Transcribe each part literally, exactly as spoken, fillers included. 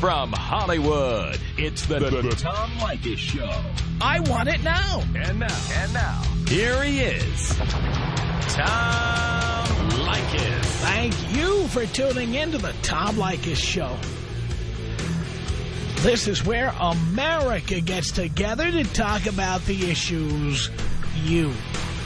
From Hollywood, it's the, the, the Tom Leykis Show. I want it now. And now, and now, here he is, Tom Leykis. Thank you for tuning in to the Tom Leykis Show. This is where America gets together to talk about the issues you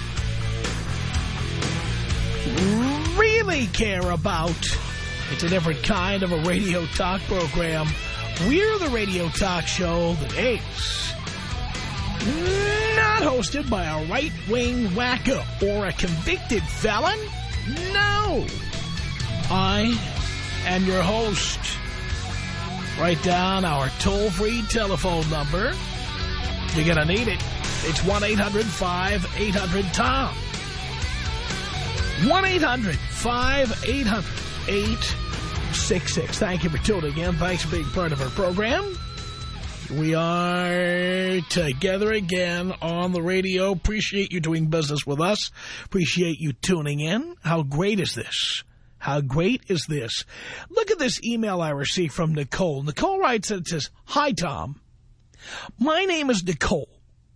really care about. It's a different kind of a radio talk program. We're the radio talk show that is not hosted by a right-wing wacko or a convicted felon. No. I am your host. Write down our toll-free telephone number. You're going to need it. It's one eight hundred five eight hundred TOM. one eight hundred five eight hundred eight six six. Thank you for tuning in. Thanks for being part of our program. We are together again on the radio. Appreciate you doing business with us. Appreciate you tuning in. How great is this? How great is this? Look at this email I received from Nicole. Nicole writes and it says, "Hi, Tom. My name is Nicole.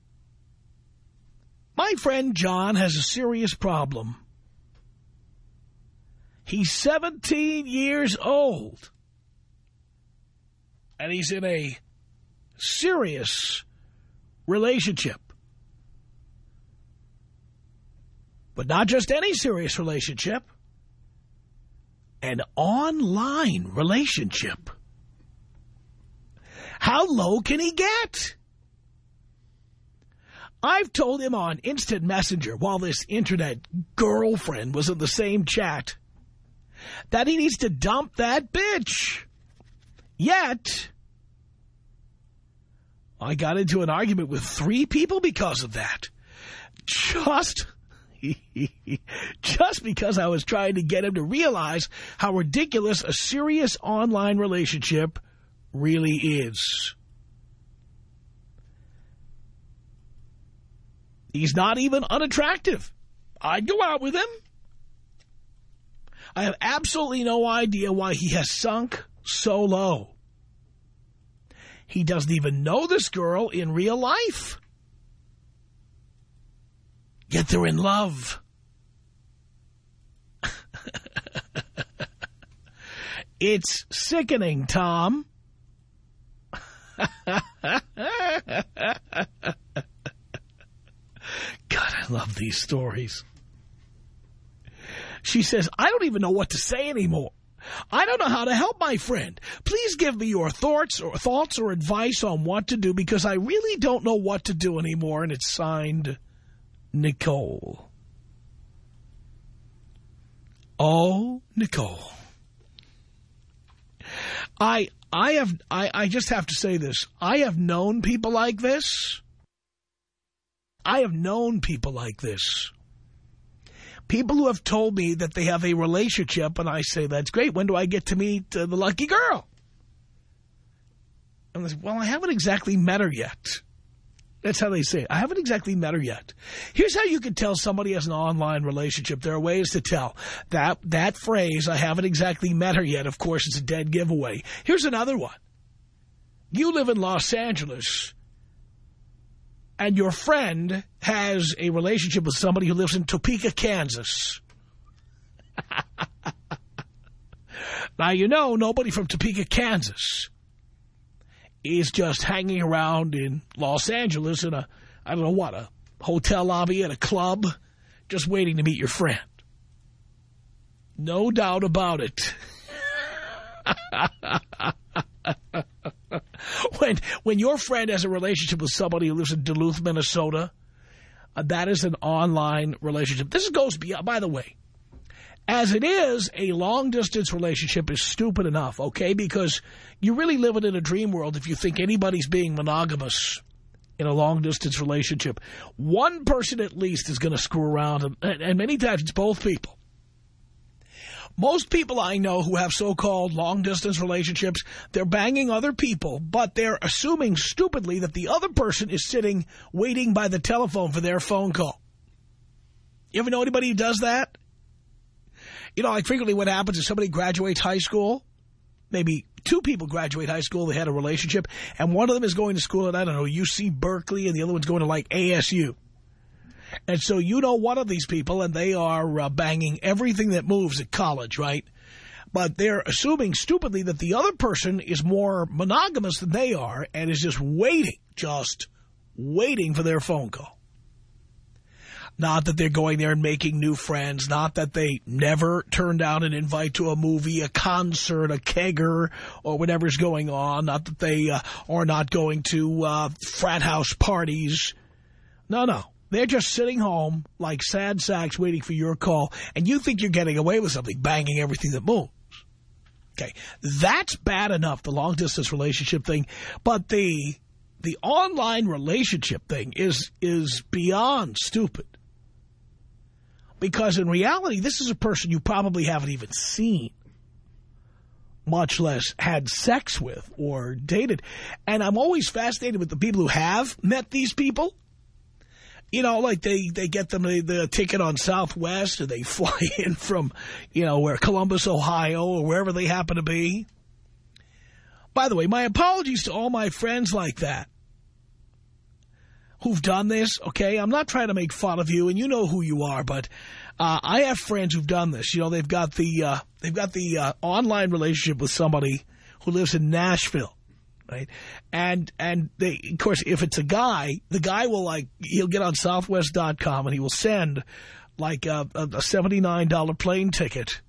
My friend John has a serious problem. He's seventeen years old, and he's in a serious relationship. But not just any serious relationship, an online relationship. How low can he get? I've told him on Instant Messenger, while this internet girlfriend was in the same chat, that he needs to dump that bitch. Yet, I got into an argument with three people because of that. Just, just because I was trying to get him to realize how ridiculous a serious online relationship really is. He's not even unattractive. I'd go out with him. I have absolutely no idea why he has sunk so low. He doesn't even know this girl in real life. Yet they're in love. It's sickening, Tom. God, I love these stories. She says, I don't even know what to say anymore. I don't know how to help my friend. Please give me your thoughts or thoughts or advice on what to do, because I really don't know what to do anymore. And it's signed Nicole. Oh, Nicole. I I have I, I just have to say this. I have known people like this. I have known people like this. People who have told me that they have a relationship, and I say, that's great. When do I get to meet uh, the lucky girl? And they say, well, I haven't exactly met her yet. That's how they say it. I haven't exactly met her yet. Here's how you can tell somebody has an online relationship. There are ways to tell. That, that phrase, I haven't exactly met her yet, of course, it's a dead giveaway. Here's another one. You live in Los Angeles, and your friend has a relationship with somebody who lives in Topeka, Kansas. Now, you know, nobody from Topeka, Kansas is just hanging around in Los Angeles in a, I don't know what, a hotel lobby at a club, just waiting to meet your friend. No doubt about it. When when your friend has a relationship with somebody who lives in Duluth, Minnesota, uh, that is an online relationship. This goes beyond, by the way, as it is, a long-distance relationship is stupid enough, okay? Because you're really living in a dream world if you think anybody's being monogamous in a long-distance relationship. One person at least is going to screw around, and, and many times it's both people. Most people I know who have so-called long-distance relationships, they're banging other people, but they're assuming stupidly that the other person is sitting waiting by the telephone for their phone call. You ever know anybody who does that? You know, like frequently what happens is somebody graduates high school, maybe two people graduate high school, they had a relationship, and one of them is going to school at, I don't know, U C Berkeley, and the other one's going to, like, A S U. And so you know one of these people, and they are uh, banging everything that moves at college, right? But they're assuming stupidly that the other person is more monogamous than they are and is just waiting, just waiting for their phone call. Not that they're going there and making new friends. Not that they never turn down an invite to a movie, a concert, a kegger, or whatever's going on. Not that they uh, are not going to uh, frat house parties. No, no. They're just sitting home like sad sacks waiting for your call. And you think you're getting away with something, banging everything that moves. Okay. That's bad enough, the long-distance relationship thing. But the the online relationship thing is is beyond stupid. Because in reality, this is a person you probably haven't even seen, much less had sex with or dated. And I'm always fascinated with the people who have met these people. You know, like they, they get them the, the ticket on Southwest, or they fly in from, you know, where Columbus, Ohio, or wherever they happen to be. By the way, my apologies to all my friends like that who've done this, okay? I'm not trying to make fun of you, and you know who you are, but uh, I have friends who've done this. You know, they've got the uh, they've got the uh, online relationship with somebody who lives in Nashville, right? And and they, of course, if it's a guy, the guy will like he'll get on Southwest dot com and he will send like a, a seventy-nine dollar plane ticket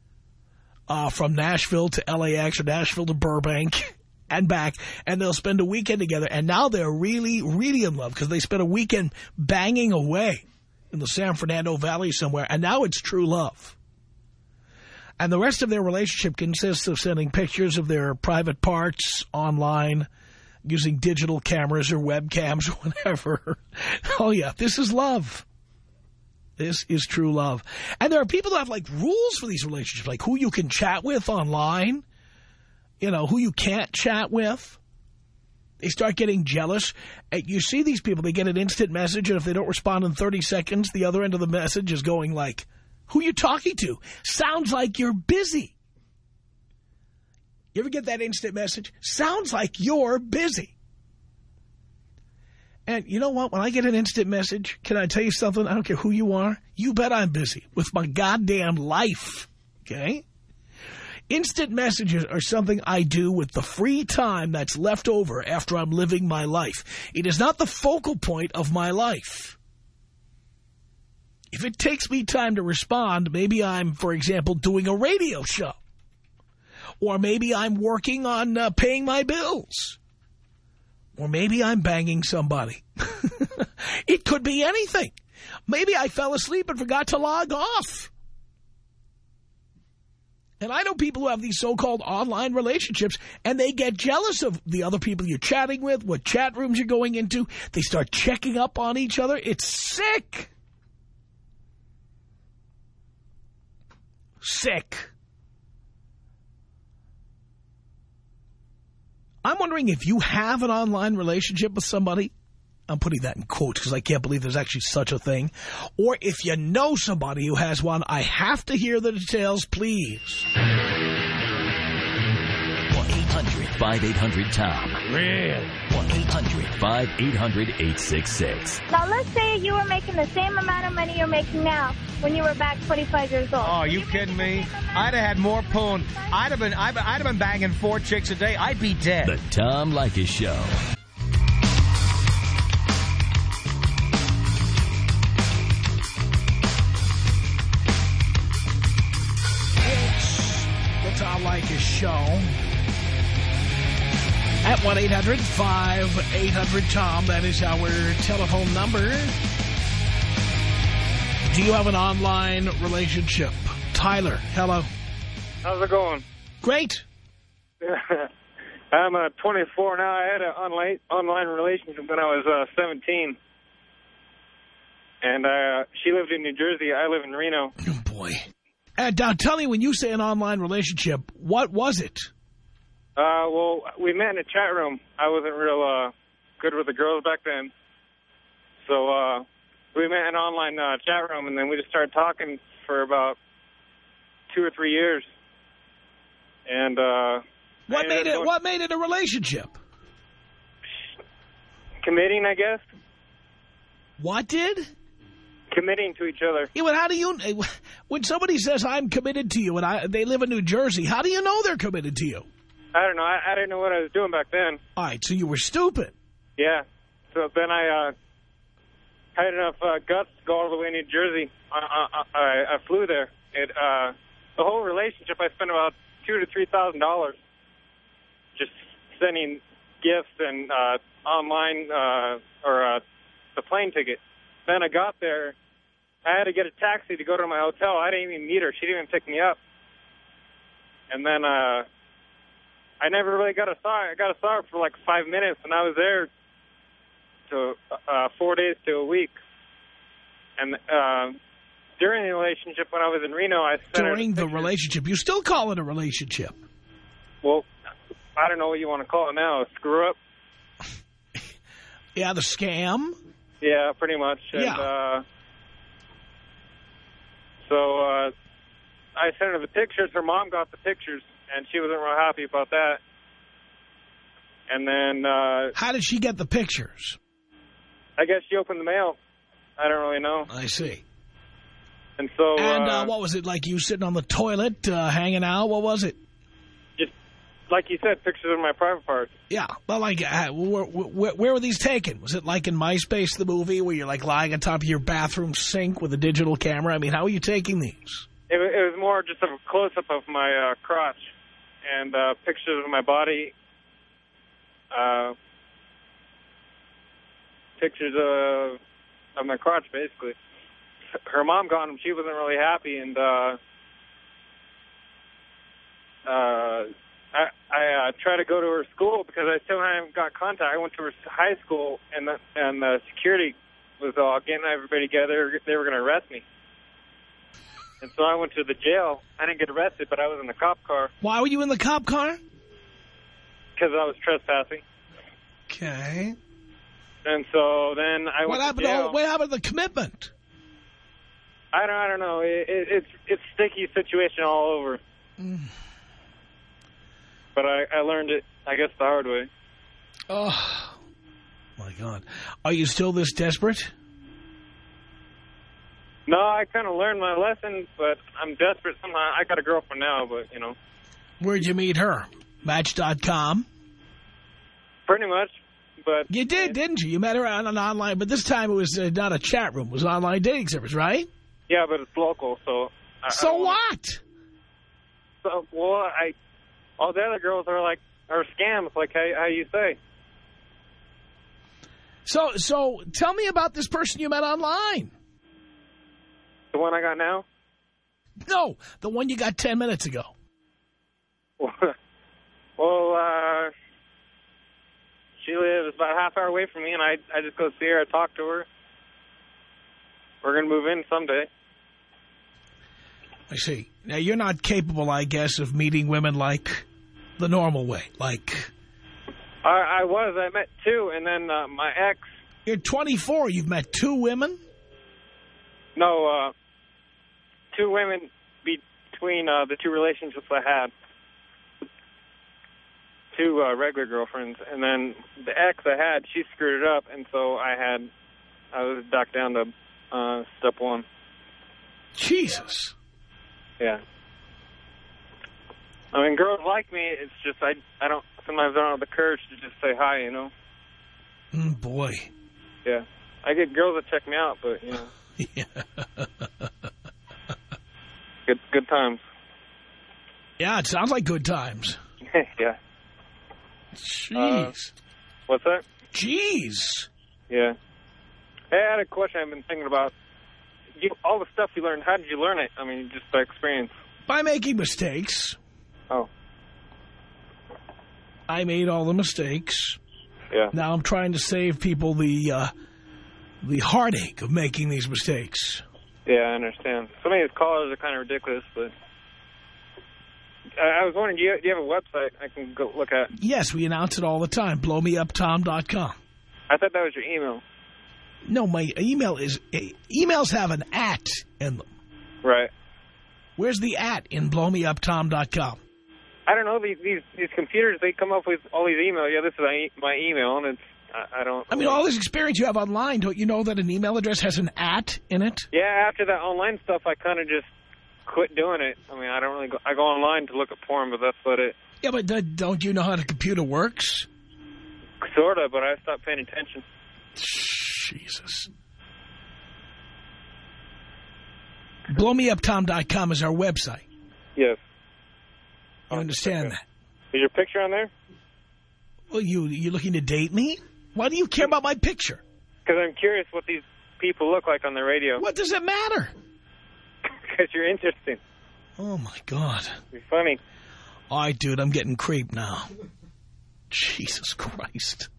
uh, from Nashville to L A X or Nashville to Burbank and back, and they'll spend a weekend together. And now they're really, really in love because they spent a weekend banging away in the San Fernando Valley somewhere, and now it's true love. And the rest of their relationship consists of sending pictures of their private parts online, using digital cameras or webcams or whatever. Oh, yeah, this is love. This is true love. And there are people that have, like, rules for these relationships, like who you can chat with online, you know, who you can't chat with. They start getting jealous. You see these people, they get an instant message, and if they don't respond in thirty seconds, the other end of the message is going like, who you talking to? Sounds like you're busy. You ever get that instant message? Sounds like you're busy. And you know what? When I get an instant message, can I tell you something? I don't care who you are. You bet I'm busy with my goddamn life. Okay? Instant messages are something I do with the free time that's left over after I'm living my life. It is not the focal point of my life. If it takes me time to respond, maybe I'm, for example, doing a radio show. Or maybe I'm working on uh, paying my bills. Or maybe I'm banging somebody. It could be anything. Maybe I fell asleep and forgot to log off. And I know people who have these so-called online relationships, and they get jealous of the other people you're chatting with, what chat rooms you're going into. They start checking up on each other. It's sick. Sick. I'm wondering if you have an online relationship with somebody. I'm putting that in quotes because I can't believe there's actually such a thing. Or if you know somebody who has one, I have to hear the details, please. one eight hundred five eight hundred Tom. Really? one eight hundred five eight hundred eight six six. Now, let's say you were making the same amount of money you're making now when you were back twenty-five years old. Oh, are you kidding me? I'd have had more poon. I'd have been, I'd, I'd have been banging four chicks a day. I'd be dead. The Tom Leykis Show. Tom Leykis Show at one eight hundred five eight hundred Tom. That is our telephone number. Do you have an online relationship? Tyler, hello. How's it going? Great. I'm uh, twenty-four now. I had an online online relationship when I was uh, seventeen. And uh, she lived in New Jersey. I live in Reno. Oh, boy. And now tell me, when you say an online relationship, what was it? Uh, well, we met in a chat room. I wasn't real uh, good with the girls back then. So uh, we met in an online uh, chat room, and then we just started talking for about two or three years. And uh, What made it? going, What made it a relationship? Committing, I guess. What did? Committing to each other. Yeah, but how do you? When somebody says I'm committed to you, and I they live in New Jersey, how do you know they're committed to you? I don't know. I, I didn't know what I was doing back then. All right, so you were stupid. Yeah. So then I uh, had enough uh, guts to go all the way to New Jersey. I, I, I, I flew there. It uh, the whole relationship, I spent about two to three thousand dollars just sending gifts and uh, online uh, or uh, the plane ticket. Then I got there. I had to get a taxi to go to my hotel. I didn't even meet her. She didn't even pick me up. And then uh, I never really got a saw. I got a saw for like five minutes, and I was there to uh, four days to a week. And uh, during the relationship, when I was in Reno, I sent During her the relationship, you still call it a relationship? Well, I don't know what you want to call it now. A screw up. Yeah, the scam. Yeah, pretty much. And, Yeah. Uh, so uh, I sent her the pictures. Her mom got the pictures, and she wasn't real happy about that. And then... Uh, How did she get the pictures? I guess she opened the mail. I don't really know. I see. And so... And uh, uh, what was it, like you sitting on the toilet, uh, hanging out? What was it? just like you said, pictures of my private parts. Yeah, well, like, uh, where, where, where were these taken? Was it like in MySpace, the movie, where you're like lying on top of your bathroom sink with a digital camera? I mean, how are you taking these? It, wa- it was more just a close-up of my uh, crotch and uh, pictures of my body, uh, pictures of, of my crotch, basically. Her mom got them. She wasn't really happy, and uh, uh, I, I uh, tried to go to her school because I still haven't got contact. I went to her high school, and the, and the security was all getting everybody together. They were going to arrest me. And so I went to the jail. I didn't get arrested, but I was in the cop car Why were you in the cop car? because I was trespassing. Okay. And so then I What went happened to jail. to, what happened to the commitment? I don't, I don't know. It, it, it's it's sticky situation all over. Mm. But I, I learned it, I guess, the hard way. Oh, my God. Are you still this desperate? No, I kind of learned my lesson, but I'm desperate somehow. I got a girlfriend now, but, you know. Where'd you meet her? Match dot com? Pretty much. But You did, didn't you? You met her on an online, but this time it was uh, not a chat room. It was an online dating service, right? Yeah, but it's local, so... I, So I don't wanna- what? So, well, I... All the other girls are like, are scams, like how, how you say. So, so tell me about this person you met online. The one I got now? No, the one you got ten minutes ago. Well, uh, she lives about a half hour away from me, and I I just go see her, I talk to her. We're going to move in someday. I see. Now, you're not capable, I guess, of meeting women like the normal way. Like, I, I was. I met two, and then uh, my ex... you're twenty-four. You've met two women? No, uh, two women between uh, the two relationships I had. Two uh, regular girlfriends, and then the ex I had, she screwed it up, and so I had, I was back down to uh, step one. Jesus. Yeah. I mean, girls like me. It's just I, I don't. Sometimes I don't have the courage to just say hi. You know. Mm, boy. Yeah. I get girls that check me out, but you know. Yeah. Good, good times. Yeah, it sounds like good times. Yeah. Jeez. Uh, what's that? Jeez. Yeah. Hey, I had a question I've been thinking about. You, all the stuff you learned, how did you learn it? I mean, just by experience. By making mistakes. Oh. I made all the mistakes. Yeah. Now I'm trying to save people the uh, the heartache of making these mistakes. Yeah, I understand. Some of these callers are kind of ridiculous, but I, I was wondering, do you, do you have a website I can go look at? Yes, we announce it all the time. blow me up tom dot com. I thought that was your email. No, my email is... Emails have an at in them. Right. Where's the at in blow me up tom dot com? I don't know, these, these, these computers, they come up with all these emails. Yeah, this is my, my email, and it's, I, I don't... I mean, all this experience you have online, don't you know that an email address has an at in it? Yeah, after that online stuff, I kind of just quit doing it. I mean, I don't really go... I go online to look at porn, but that's about it. Yeah, but uh, don't you know how the computer works? Sort of, but I stopped paying attention. Jesus. blow me up tom dot com is our website. Yes. You understand okay. that? Is your picture on there? Well, you you looking to date me? Why do you care about my picture? Because I'm curious what these people look like on the radio. What does it matter? Because you're interesting. Oh, my God. You're funny. All right, dude, I'm getting creeped now. Jesus Christ.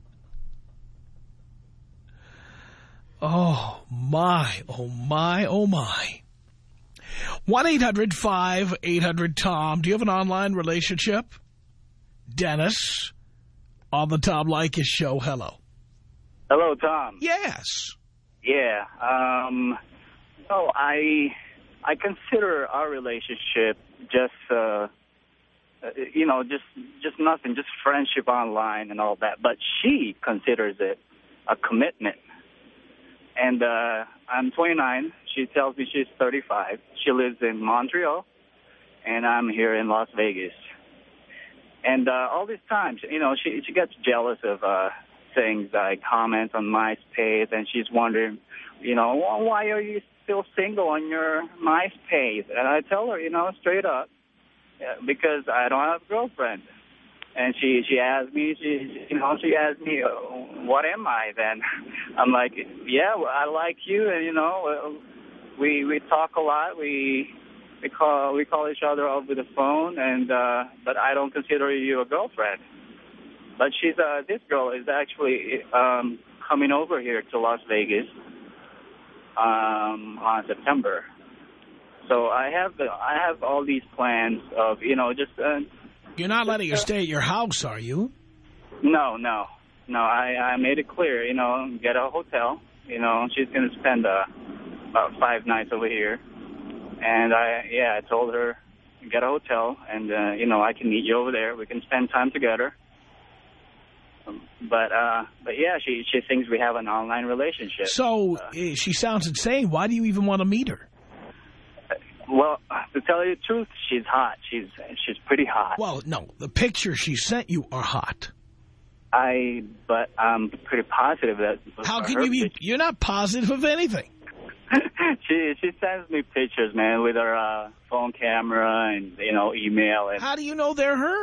Oh, my, oh, my, oh, my. one eight hundred five eight hundred Tom. Do you have an online relationship? Dennis, on the Tom Leykis show. Hello. Hello, Tom. Yes. Yeah. Um, no, I I consider our relationship just, uh, you know, just just nothing, just friendship online and all that. But she considers it a commitment. And uh, I'm twenty-nine. She tells me she's thirty-five. She lives in Montreal, and I'm here in Las Vegas. And uh, all this time, you know, she she gets jealous of uh, things like comments on MySpace, and she's wondering, you know, well, why are you still single on your MySpace? And I tell her, you know, straight up, yeah, because I don't have a girlfriend. And she she asked me, she you know, she asked me, what am I then? I'm like, yeah, well, I like you, and you know, we we talk a lot. We we call we call each other over the phone, and uh, but I don't consider you a girlfriend. But she's uh, this girl is actually um, coming over here to Las Vegas um, on September. So I have the I have all these plans of you know just. Uh, You're not letting her stay at your house, are you? No, no. No, I, I made it clear, you know, get a hotel. You know, she's going to spend uh, about five nights over here. And, I yeah, I told her, get a hotel, and, uh, you know, I can meet you over there. We can spend time together. But, uh, but yeah, she, she thinks we have an online relationship. So uh, she sounds insane. Why do you even want to meet her? Well, to tell you the truth, she's hot. She's she's pretty hot. Well, no, the pictures she sent you are hot. I, but I'm pretty positive that. How can you be? You're not positive of anything. she she sends me pictures, man, with her uh, phone camera and you know email. And, how do you know they're her?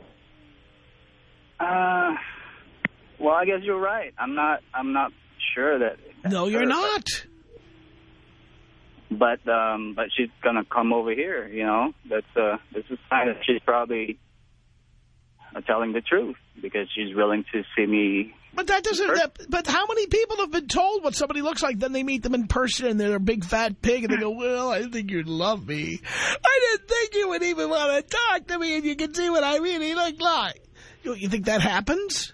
Uh, well, I guess you're right. I'm not. I'm not sure that. No, you're her, not. But um, but she's gonna come over here. You know, that's uh, this is sign that she's probably uh, telling the truth because she's willing to see me. But that doesn't. That, but how many people have been told what somebody looks like? Then they meet them in person and they're a big fat pig, and they go, "Well, I didn't think you'd love me. I didn't think you would even want to talk to me, and you can see what I really look like." You, you think that happens?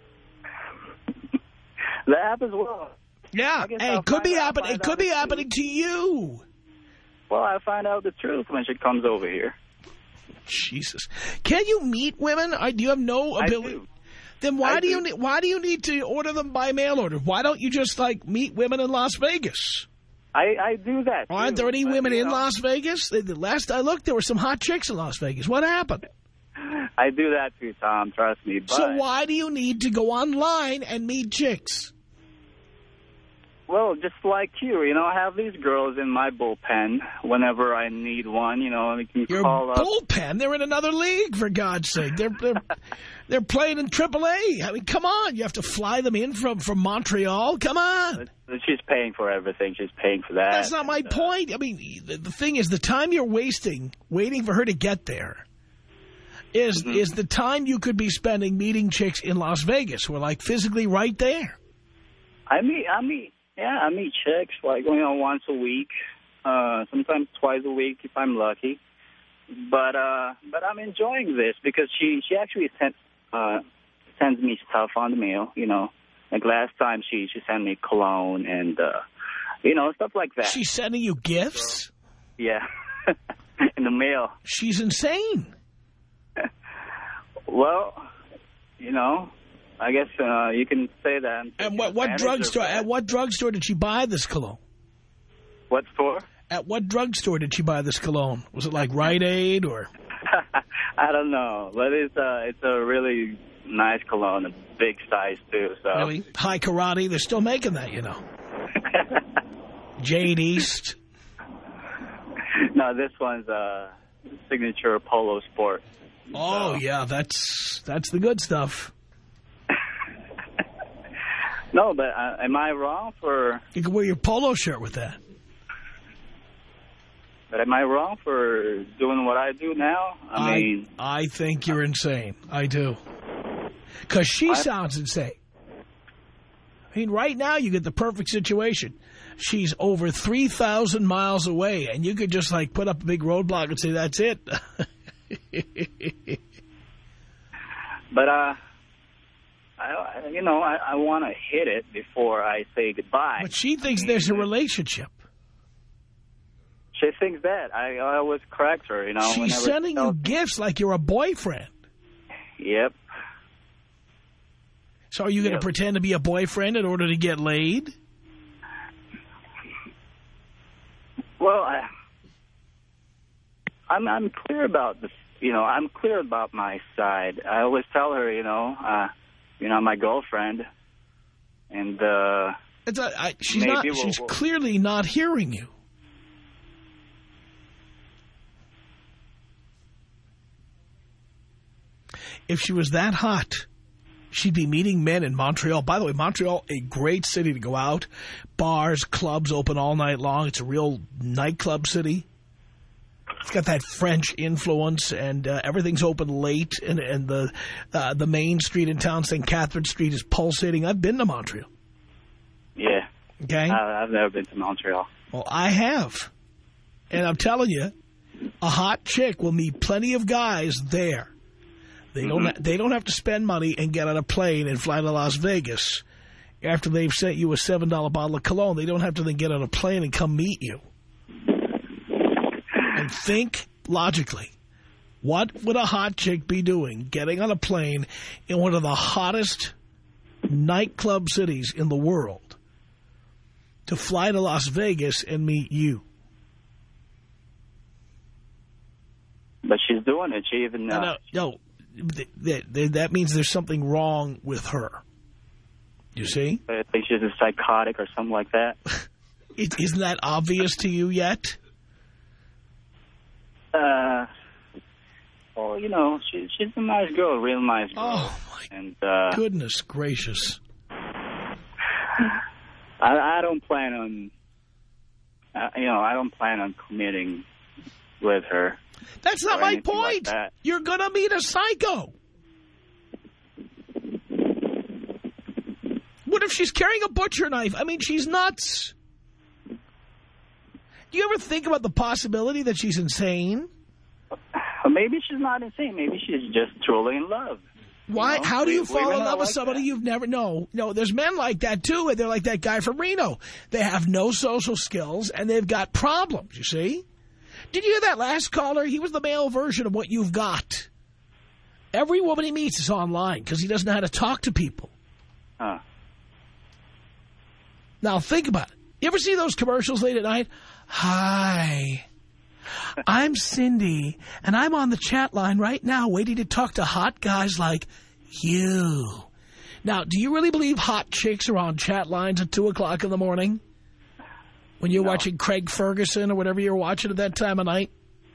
That happens well. Yeah, hey, it could be happening. It could be happening to you. Well, I'll find out the truth when she comes over here. Jesus, can you meet women? I, do you have no ability? I do. Then why I do, do you need? Why do you need to order them by mail order? Why don't you just like meet women in Las Vegas? I, I do that. Aren't too, there any but, women in know, Las Vegas? The, the last I looked, there were some hot chicks in Las Vegas. What happened? I do that too, Tom. Trust me. But, so why do you need to go online and meet chicks? Well, just like you, you know, I have these girls in my bullpen whenever I need one, you know, and you can Your call up. bullpen? They're in another league, for God's sake. They're they're, they're playing in triple A. I mean, come on. You have to fly them in from, from Montreal? Come on. She's paying for everything. She's paying for that. That's not my uh, point. I mean, the, the thing is, the time you're wasting waiting for her to get there is, mm-hmm. is the time you could be spending meeting chicks in Las Vegas who are, like, physically right there. I meet, I meet. Yeah, I meet chicks like you know once a week, uh, sometimes twice a week if I'm lucky. But uh, but I'm enjoying this because she she actually sent uh, sends me stuff on the mail. You know, like last time she she sent me cologne and uh, you know stuff like that. She's sending you gifts? Yeah, in the mail. She's insane. Well, you know, I guess uh, you can say that. And what, what drugstore? At what drugstore did she buy this cologne? What store? At what drugstore did she buy this cologne? Was it like Rite Aid or? I don't know, but it's uh, it's a really nice cologne, a big size too. So really, High Karate, they're still making that, you know. Jade East. No, this one's a signature Polo Sport. Oh so. yeah, that's that's the good stuff. No, but uh, am I wrong for? You can wear your polo shirt with that. But am I wrong for doing what I do now? I, I mean... I think you're insane. I do. Because she I, sounds insane. I mean, right now you get the perfect situation. She's over three thousand miles away, and you could just, like, put up a big roadblock and say, that's it. But, uh, I, you know, I, I want to hit it before I say goodbye. But she thinks there's a relationship. She thinks that. I, I always correct her, you know. She's sending you gifts like you're a boyfriend. Yep. So are you going to yep. pretend to be a boyfriend in order to get laid? Well, I, I'm I'm clear about this. You know, I'm clear about my side. I always tell her, you know, uh, you know, I'm my girlfriend, and uh, it's a, I, she's not. We'll, she's we'll, clearly not hearing you. If she was that hot, she'd be meeting men in Montreal. By the way, Montreal, a great city to go out. Bars, clubs open all night long. It's a real nightclub city. It's got that French influence, and uh, everything's open late. And, and the uh, the main street in town, Saint Catherine Street, is pulsating. I've been to Montreal. Yeah. Okay? I, I've never been to Montreal. Well, I have. And I'm telling you, a hot chick will meet plenty of guys there. They don't, mm-hmm. they don't have to spend money and get on a plane and fly to Las Vegas after they've sent you a seven dollar bottle of cologne. They don't have to then get on a plane and come meet you. And think logically. What would a hot chick be doing getting on a plane in one of the hottest nightclub cities in the world to fly to Las Vegas and meet you? But she's doing it. She even... Uh, no, no. That, that, that means there's something wrong with her. You see? I think she's a psychotic or something like that. it, isn't that obvious to you yet? Uh, well, you know, she, she's a nice girl, a real nice girl. Oh, my and, uh, goodness gracious. I, I don't plan on, uh, you know, I don't plan on committing with her. That's not my point. Like You're going to meet a psycho. What if she's carrying a butcher knife? I mean, she's nuts. Do you ever think about the possibility that she's insane? Well, maybe she's not insane. Maybe she's just truly in love. Why? You know? How do you we, fall in love like with somebody that. you've never... No, no, there's men like that, too, and they're like that guy from Reno. They have no social skills, and they've got problems, you see? Did you hear that last caller? He was the male version of what you've got. Every woman he meets is online because he doesn't know how to talk to people. Huh. Now, think about it. You ever see those commercials late at night? Hi, I'm Cindy, and I'm on the chat line right now waiting to talk to hot guys like you. Now, do you really believe hot chicks are on chat lines at two o'clock in the morning? When you're no. watching Craig Ferguson or whatever you're watching at that time of night?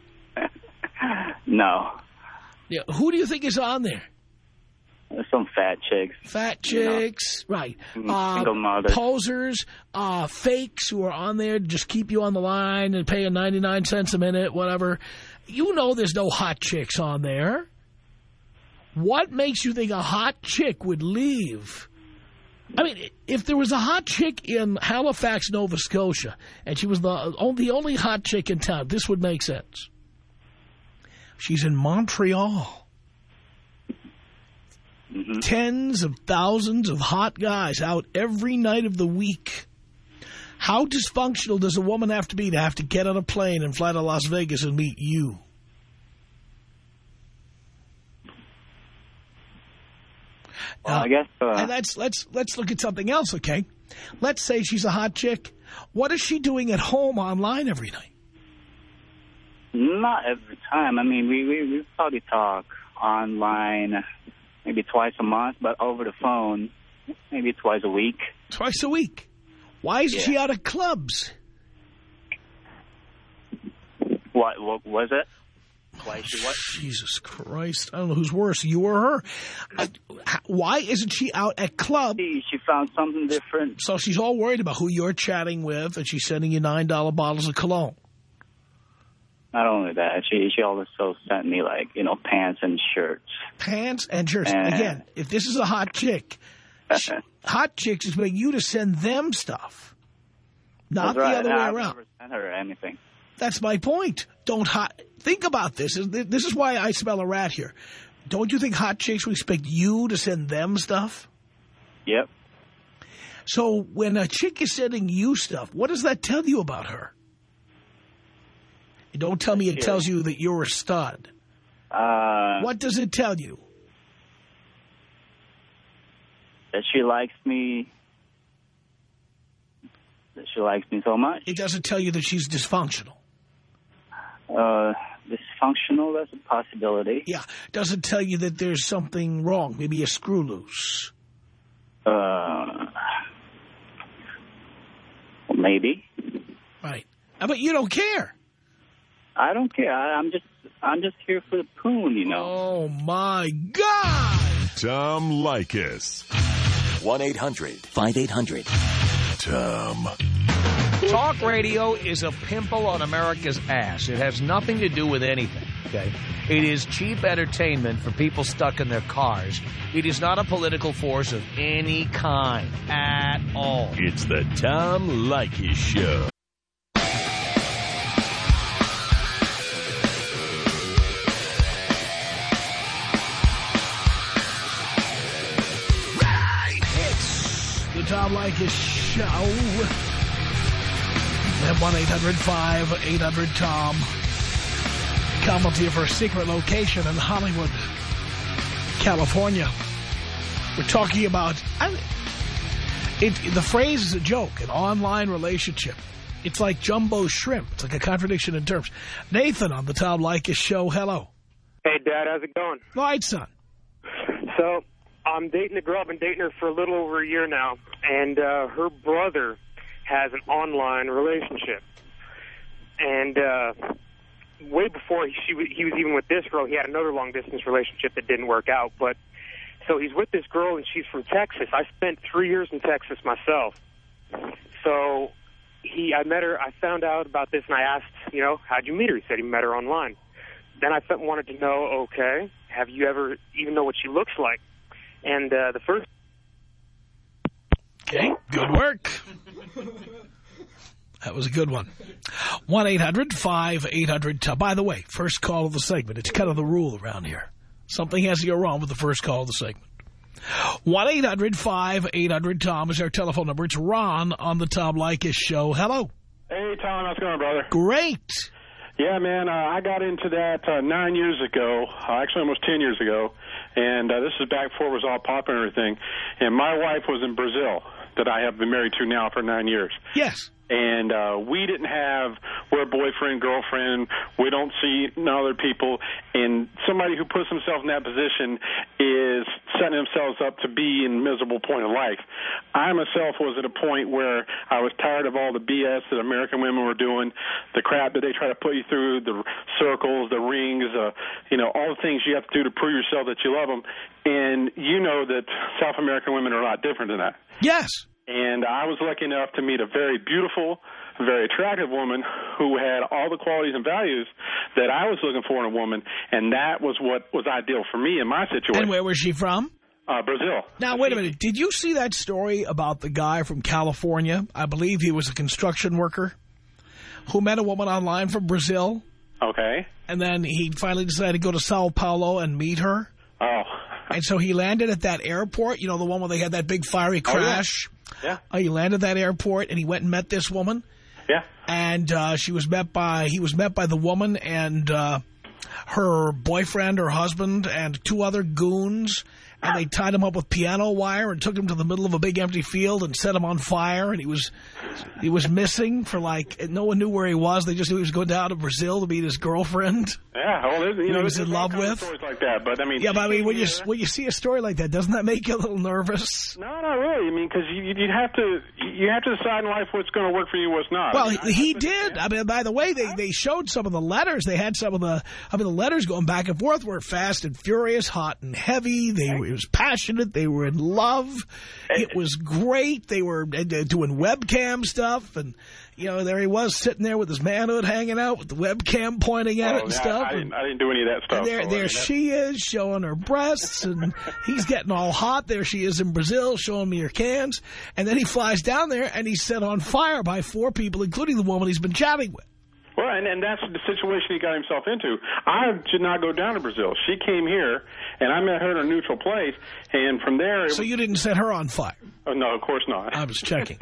No. Yeah, who do you think is on there? Some fat chicks. Fat chicks, you know? Right. Single uh, mothers. Posers, uh, fakes who are on there to just keep you on the line and paying ninety-nine cents a minute, whatever. You know there's no hot chicks on there. What makes you think a hot chick would leave? I mean, if there was a hot chick in Halifax, Nova Scotia, and she was the only, the only hot chick in town, this would make sense. She's in Montreal. Mm-hmm. Tens of thousands of hot guys out every night of the week. How dysfunctional does a woman have to be to have to get on a plane and fly to Las Vegas and meet you? Well, Uh, I guess. Uh, and let's let's let's look at something else, okay? Let's say she's a hot chick. What is she doing at home online every night? Not every time. I mean, we, we, we probably talk online maybe twice a month, but over the phone maybe twice a week. Twice a week. Why isn't Yeah. she out of clubs? What, what was it? Why she what? Jesus Christ. I don't know who's worse, you or her. I, why isn't she out at club? She, she found something different. So she's all worried about who you're chatting with, and she's sending you nine dollar bottles of cologne. Not only that, she she also sent me, like, you know, pants and shirts. Pants and shirts. And Again, if this is a hot chick, she, hot chicks expect you to send them stuff, not That's right. the other and way I've around. never sent her anything. That's my point. Don't hot. Think about this. This is why I smell a rat here. Don't you think hot chicks would expect you to send them stuff? Yep. So when a chick is sending you stuff, what does that tell you about her? Don't tell me it tells you that you're a stud. Uh, What does it tell you? That she likes me. That she likes me so much. It doesn't tell you that she's dysfunctional. Uh, dysfunctional, that's a possibility. Yeah. Doesn't tell you that there's something wrong, maybe a screw loose. Uh, well, maybe. Right. But you don't care. I don't care. I, I'm just, I'm just here for the poon, you know. Oh my God! Tom Leykis. one eight hundred five eight hundred Tom. Talk radio is a pimple on America's ass. It has nothing to do with anything, okay? It is cheap entertainment for people stuck in their cars. It is not a political force of any kind at all. It's the Tom Leykis Show. The Tom Leykis Show. At one eight hundred five eight hundred Tom. Come to you for a secret location in Hollywood, California. We're talking about... I, it, the phrase is a joke, an online relationship. It's like jumbo shrimp. It's like a contradiction in terms. Nathan on the Tom Leykis Show. Hello. Hey, Dad, how's it going? All right, son. So, I'm dating a girl. I've been dating her for a little over a year now, and uh, her brother has an online relationship. And uh, way before he, she, he was even with this girl, he had another long-distance relationship that didn't work out. But so he's with this girl, and she's from Texas. I spent three years in Texas myself. So he, I met her. I found out about this, and I asked, you know, how'd you meet her? He said he met her online. Then I wanted to know, okay, have you ever even know what she looks like? And uh, the first... Okay, good work. That was a good one. one eight hundred five eight hundred Tom. By the way, first call of the segment. It's kind of the rule around here. Something has to go wrong with the first call of the segment. one eight hundred five eight hundred Tom is our telephone number. It's Ron on the Tom Leykis Show. Hello. Hey, Tom. How's it going, brother? Great. Yeah, man, uh, I got into that uh, nine years ago, uh, actually almost ten years ago, and uh, this is back before it was all popular and everything, and my wife was in Brazil that I have been married to now for nine years. Yes. And uh, we didn't have, we're boyfriend, girlfriend, we don't see no other people, and somebody who puts himself in that position is setting themselves up to be in a miserable point of life. I myself was at a point where I was tired of all the B S that American women were doing, the crap that they try to put you through, the circles, the rings, uh, you know, all the things you have to do to prove yourself that you love them. And you know that South American women are a lot different than that. Yes. And I was lucky enough to meet a very beautiful, very attractive woman who had all the qualities and values that I was looking for in a woman, and that was what was ideal for me in my situation. And where was she from? Uh, Brazil. Now, wait a minute. Did you see that story about the guy from California? I believe he was a construction worker who met a woman online from Brazil. Okay. And then he finally decided to go to Sao Paulo and meet her. Oh. And so he landed at that airport, you know, the one where they had that big fiery crash. Oh, yeah. Yeah. Uh, he landed at that airport, and he went and met this woman. Yeah. And uh, she was met by, he was met by the woman and uh, her boyfriend or husband and two other goons. And they tied him up with piano wire and took him to the middle of a big empty field and set him on fire. And he was he was missing for like, no one knew where he was. They just knew he was going down to Brazil to meet his girlfriend. Yeah, well, there's, you know, he was in love with. Stories like that, but I mean, yeah, but I mean, when you yeah. when you see a story like that, doesn't that make you a little nervous? No, not really. I mean, because you you have to you have to decide in life what's going to work for you, what's not. Well, I mean, he I, did. I mean, by the way, they they showed some of the letters. They had some of the I mean, the letters going back and forth were fast and furious, hot and heavy. They were, it was passionate. They were in love. It was great. They were doing webcam stuff, and you know, there he was sitting there with his manhood hanging out with the webcam pointing at oh, it and yeah, stuff. I, I, didn't, I didn't do any of that stuff. And there, so, there I mean, she is showing her breasts, and he's getting all hot. There she is in Brazil showing me her cans. And then he flies down there, and he's set on fire by four people, including the woman he's been chatting with. Well, and, and that's the situation he got himself into. I did not go down to Brazil. She came here, and I met her in a neutral place, and from there... So you didn't set her on fire? Oh, no, of course not. I was checking.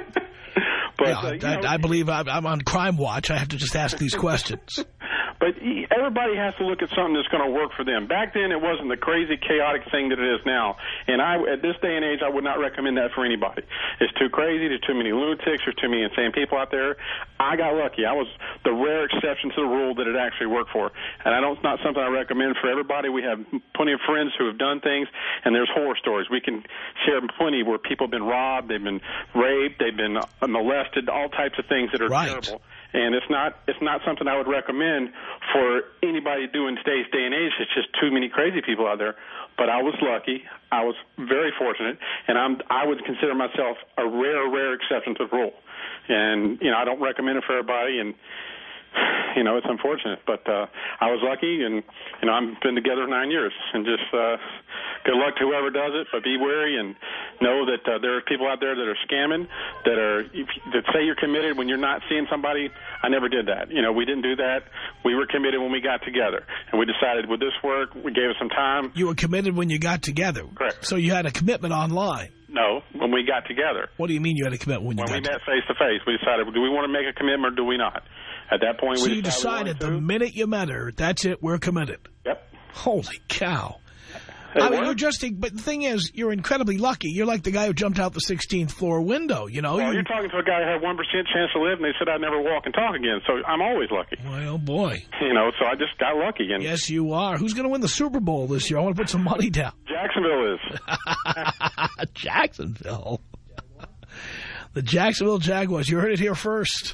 But, yeah, uh, I, know, I believe I'm, I'm on Crime Watch. I have to just ask these questions. But everybody has to look at something that's going to work for them. Back then, it wasn't the crazy, chaotic thing that it is now. And I, at this day and age, I would not recommend that for anybody. It's too crazy. There's too many lunatics. There's too many insane people out there. I got lucky. I was the rare exception to the rule that it actually worked for. And I don't, it's not something I recommend for everybody. We have plenty of friends who have done things, and there's horror stories. We can share plenty where people have been robbed, they've been raped, they've been molested, all types of things that are right. terrible. And it's not it's not something I would recommend for anybody doing today's day and age. It's just too many crazy people out there. But I was lucky. I was very fortunate, and I'm I would consider myself a rare, rare exception to the rule. And you know, I don't recommend it for everybody. And you know, it's unfortunate, but uh, I was lucky, and you know, I've been together nine years, and just uh, good luck to whoever does it. But be wary and know that uh, there are people out there that are scamming, that are that say you're committed when you're not seeing somebody. I never did that. You know, we didn't do that. We were committed when we got together, and we decided, would this work? We gave it some time. You were committed when you got together. Correct. So you had a commitment online. No, when we got together. What do you mean you had a commitment when you when got together? When we met face to face, we decided, do we want to make a commitment or do we not? At that point, so we you decided, decided the minute you met her, that's it, we're committed. Yep. Holy cow. It I mean, worked. you're just, but the thing is, you're incredibly lucky. You're like the guy who jumped out the sixteenth floor window, you know? Well, you're, you're talking to a guy who had one percent chance to live, and they said I'd never walk and talk again, so I'm always lucky. Well, boy. You know, so I just got lucky. And yes, you are. Who's going to win the Super Bowl this year? I want to put some money down. Jacksonville is. Jacksonville. The Jacksonville Jaguars. You heard it here first.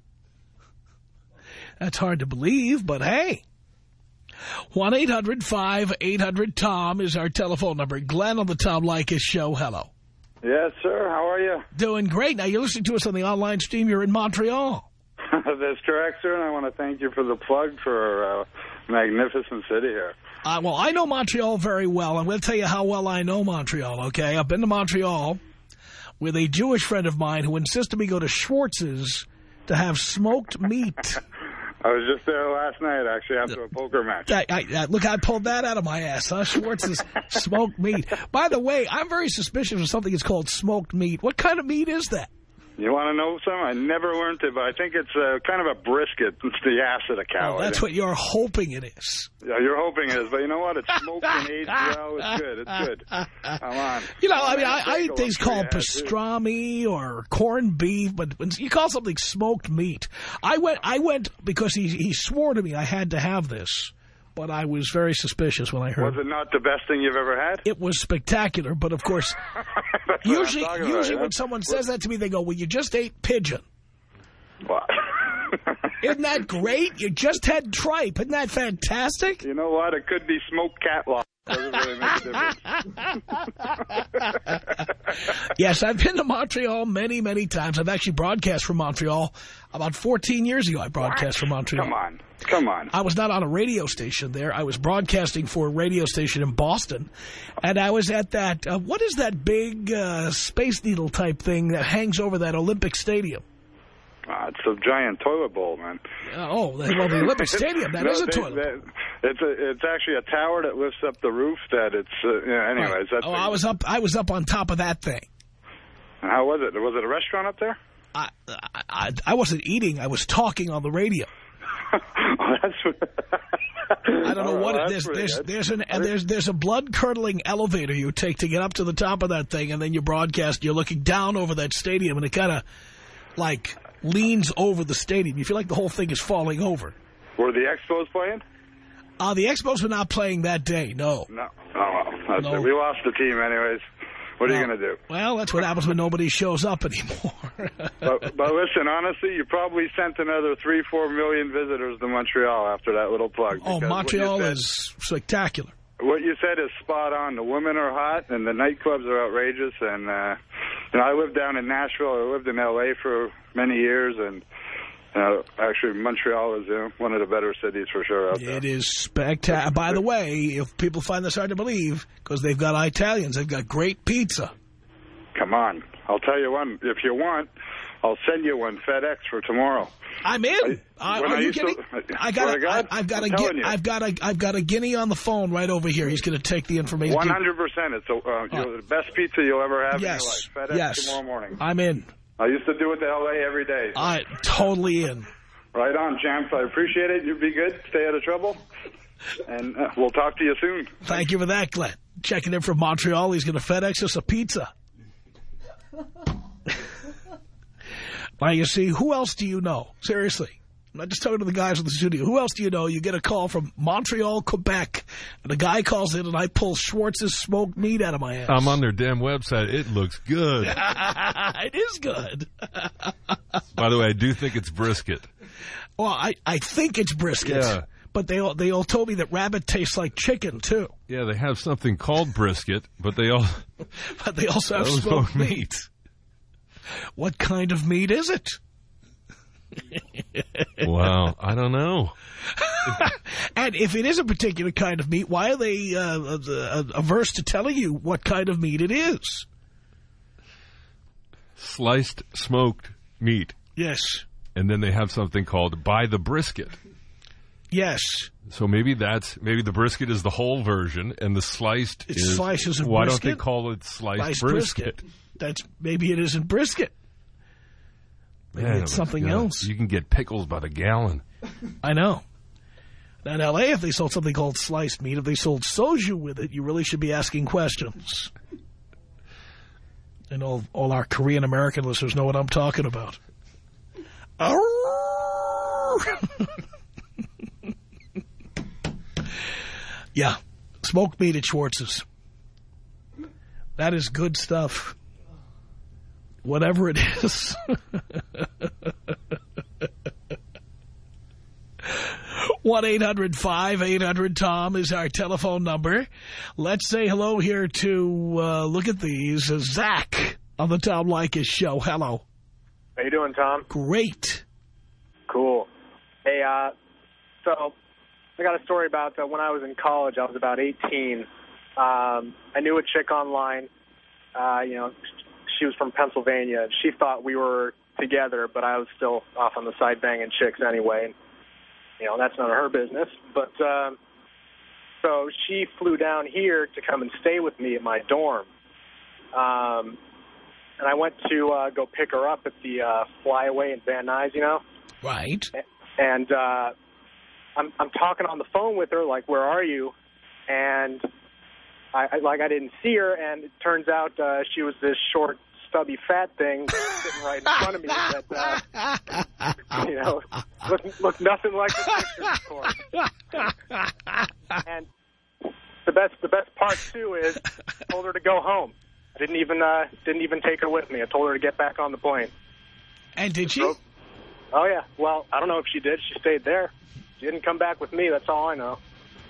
That's hard to believe, but hey. one eight hundred five eight hundred Tom is our telephone number. Glenn on the Tom Leykis show. Hello. Yes, sir. How are you? Doing great. Now, you're listening to us on the online stream. You're in Montreal. That's correct, sir, and I want to thank you for the plug for a uh, magnificent city here. Uh, well, I know Montreal very well. I'm going to tell you how well I know Montreal, okay? I've been to Montreal with a Jewish friend of mine who insisted we go to Schwartz's to have smoked meat. I was just there last night, actually, after a poker match. I, I, I, look, I pulled that out of my ass, huh? Schwartz's smoked meat. By the way, I'm very suspicious of something that's called smoked meat. What kind of meat is that? You want to know something? I never learned it, but I think it's uh, kind of a brisket. It's the ass of the cow. Oh, that's what you're hoping it is. Yeah, you're hoping it is, but you know what? It's smoked and aged well. It's good. It's good. Come on. You know, I mean, I, I eat things called pastrami or corned beef, but when you call something smoked meat, I went, I went because he he swore to me I had to have this. But I was very suspicious when I heard. Was it not the best thing you've ever had? It was spectacular, but of course, usually, usually when someone says that to me, they go, well, you just ate pigeon. What? Isn't that great? You just had tripe. Isn't that fantastic? You know what? It could be smoked catlock. Doesn't really make a difference. Yes, I've been to Montreal many, many times. I've actually broadcast from Montreal. About fourteen years ago, I broadcast what? from Montreal. Come on. Come on. I was not on a radio station there. I was broadcasting for a radio station in Boston. And I was at that, uh, what is that big uh, Space Needle type thing that hangs over that Olympic Stadium? Uh, it's a giant toilet bowl, man. Uh, oh, well, the Olympic Stadium, that no, is a they, toilet they, bowl. It's a, it's actually a tower that lifts up the roof. That it's uh, yeah, anyways. Right. That oh, thing. I was up. I was up on top of that thing. And how was it? Was it a restaurant up there? I, I I wasn't eating. I was talking on the radio. oh, that's I don't know what well, it is. There's good. there's an and there's there's a blood curdling elevator you take to get up to the top of that thing, and then you broadcast. You're looking down over that stadium, and it kind of like leans over the stadium. You feel like the whole thing is falling over. Were the Expos playing? Uh, the Expos were not playing that day. No. No. Oh well, that's No. it. We lost the team anyways. What are well, you going to do? Well, that's what happens when nobody shows up anymore. but, but listen, honestly, you probably sent another three, four million visitors to Montreal after that little plug. Oh, Montreal said, is spectacular. What you said is spot on. The women are hot, and the nightclubs are outrageous. And uh, you know, I lived down in Nashville. I lived in L A for many years, and uh, actually, Montreal is uh, one of the better cities for sure out there. It is spectacular. By the way, if people find this hard to believe, because they've got Italians, they've got great pizza. Come on. I'll tell you one. If you want, I'll send you one FedEx for tomorrow. I'm in. I, are I you used kidding? To, I got. God, I, I've got I'm a. telling you. I've got a. I've got a guinea on the phone right over here. He's going to take the information. One hundred percent. It's a, uh, oh. the best pizza you'll ever have yes. in your life. FedEx yes. tomorrow morning. I'm in. I used to do it to L A every day. So. I totally in. Right on, champs. I appreciate it. You be good. Stay out of trouble. And uh, we'll talk to you soon. Thank you for that, Glenn. Checking in from Montreal. He's going to FedEx us a pizza. Now, you see, who else do you know? Seriously. I'm not just talking to the guys in the studio. Who else do you know? You get a call from Montreal, Quebec, and the guy calls in, and I pull Schwartz's smoked meat out of my ass. I'm on their damn website. It looks good. It is good. By the way, I do think it's brisket. Well, I, I think it's brisket. Yeah. But they all, they all told me that rabbit tastes like chicken, too. Yeah, they have something called brisket, but they all but they also have smoked, smoked meat. meat. What kind of meat is it? Wow, I don't know. And if it is a particular kind of meat, why are they uh, averse to telling you what kind of meat it is? Sliced smoked meat. Yes. And then they have something called by the brisket. Yes. So maybe that's maybe the brisket is the whole version, and the sliced it's is slices of why brisket? don't they call it sliced, sliced brisket? brisket? That's maybe it isn't brisket. Maybe Man, it's something God. else. You can get pickles by the gallon. I know. Now in L A, if they sold something called sliced meat, if they sold soju with it, you really should be asking questions. And all all our Korean American listeners know what I'm talking about. Yeah, smoked meat at Schwartz's. That is good stuff. Whatever it is. one eight hundred five eight hundred Tom is our telephone number. Let's say hello here to, uh, look at these, uh, Zach on the Tom Leykis show. Hello. How you doing, Tom? Great. Cool. Hey, uh, so I got a story about uh, when I was in college. I was about eighteen. Um, I knew a chick online. Uh, you know, she was from Pennsylvania. She thought we were together, but I was still off on the side banging chicks anyway. And, you know, that's none of her business. But um, so she flew down here to come and stay with me at my dorm. Um, and I went to uh, go pick her up at the uh, Flyaway in Van Nuys, you know. Right. And uh, I'm I'm talking on the phone with her, like, where are you? And I, I like I didn't see her, and it turns out uh, she was this short, stubby, fat thing sitting right in front of me that, uh, you know, looked, looked nothing like the picture, of course. And the best the best part too is I told her to go home. I didn't even uh, didn't even take her with me. I told her to get back on the plane. And did she? So, oh yeah. Well, I don't know if she did. She stayed there. She didn't come back with me. That's all I know.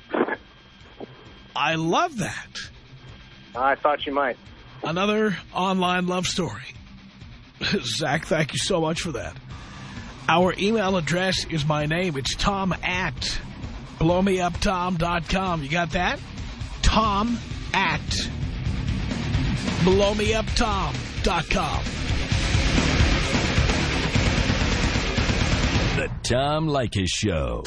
I love that. I thought you might. Another online love story. Zach, thank you so much for that. Our email address is my name. It's Tom at blow me up tom dot com. You got that? Tom at blow me up tom dot com. The Tom Leykis Show.